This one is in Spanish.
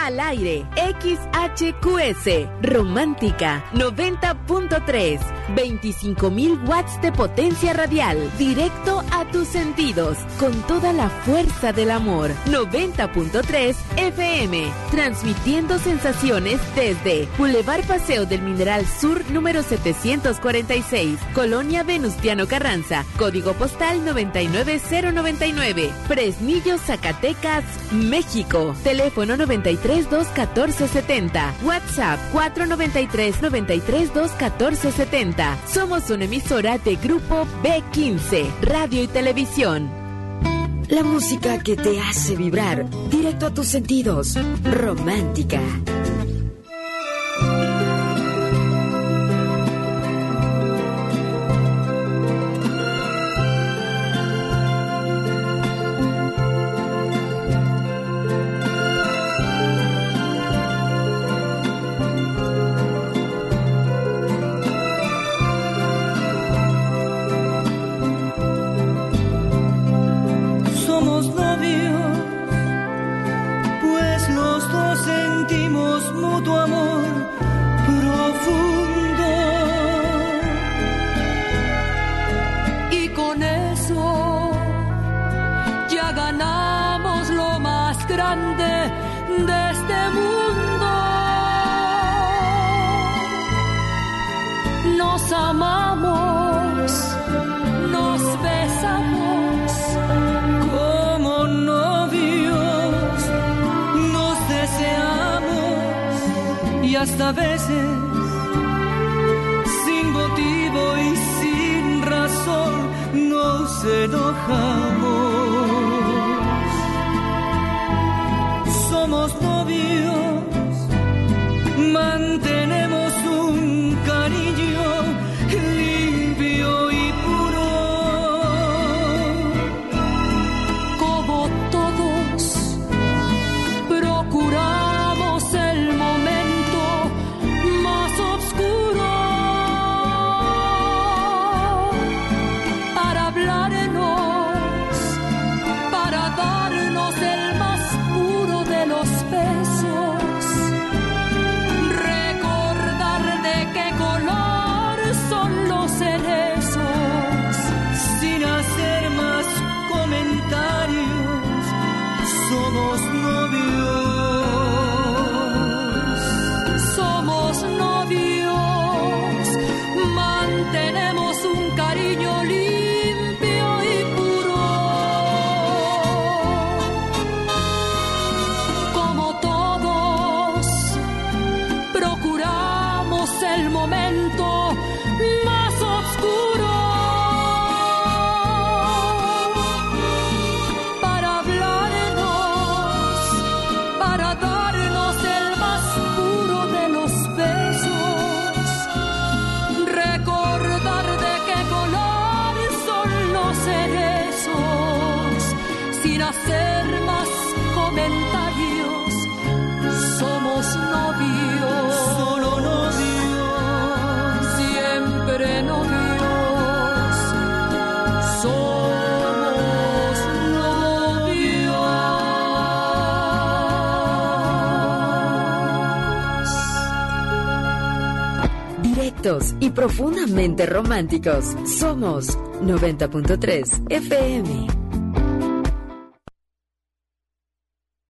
Al aire, XHQS, Romántica, 90.3, 25,000 watts de potencia radial, directo a tus sentidos, con toda la fuerza del amor. 90.3 FM, transmitiendo sensaciones desde Boulevard Paseo del Mineral Sur, número 746, Colonia Venustiano Carranza, código postal 99099, Fresnillo, Zacatecas, México. Teléfono 93-214-70, WhatsApp 493-93-214-70. Somos una emisora de Grupo B15, Radio y Televisión. La música que te hace vibrar, directo a tus sentidos. Romántica. Hasta veces, sin motivo y sin razón, nos enojamos. Somos novios, mantenemos un cariño limpio y puro. Como todos, procuramos el momento más oscuro para hablarnos, para darnos el más puro de los besos, recordar de qué color son los cerezos, sin hacer más comentarios. Somos novios, mantenemos un cariño limpio y puro. Como todos, procuramos el momento más oscuro para hablarnos, para darnos el más puro de los besos, recordar de qué color son los cerezos, sin hacer más comentarios. Somos novios, solo novios, siempre novios. Somos novios. Directos y profundamente románticos. Somos 90.3 FM.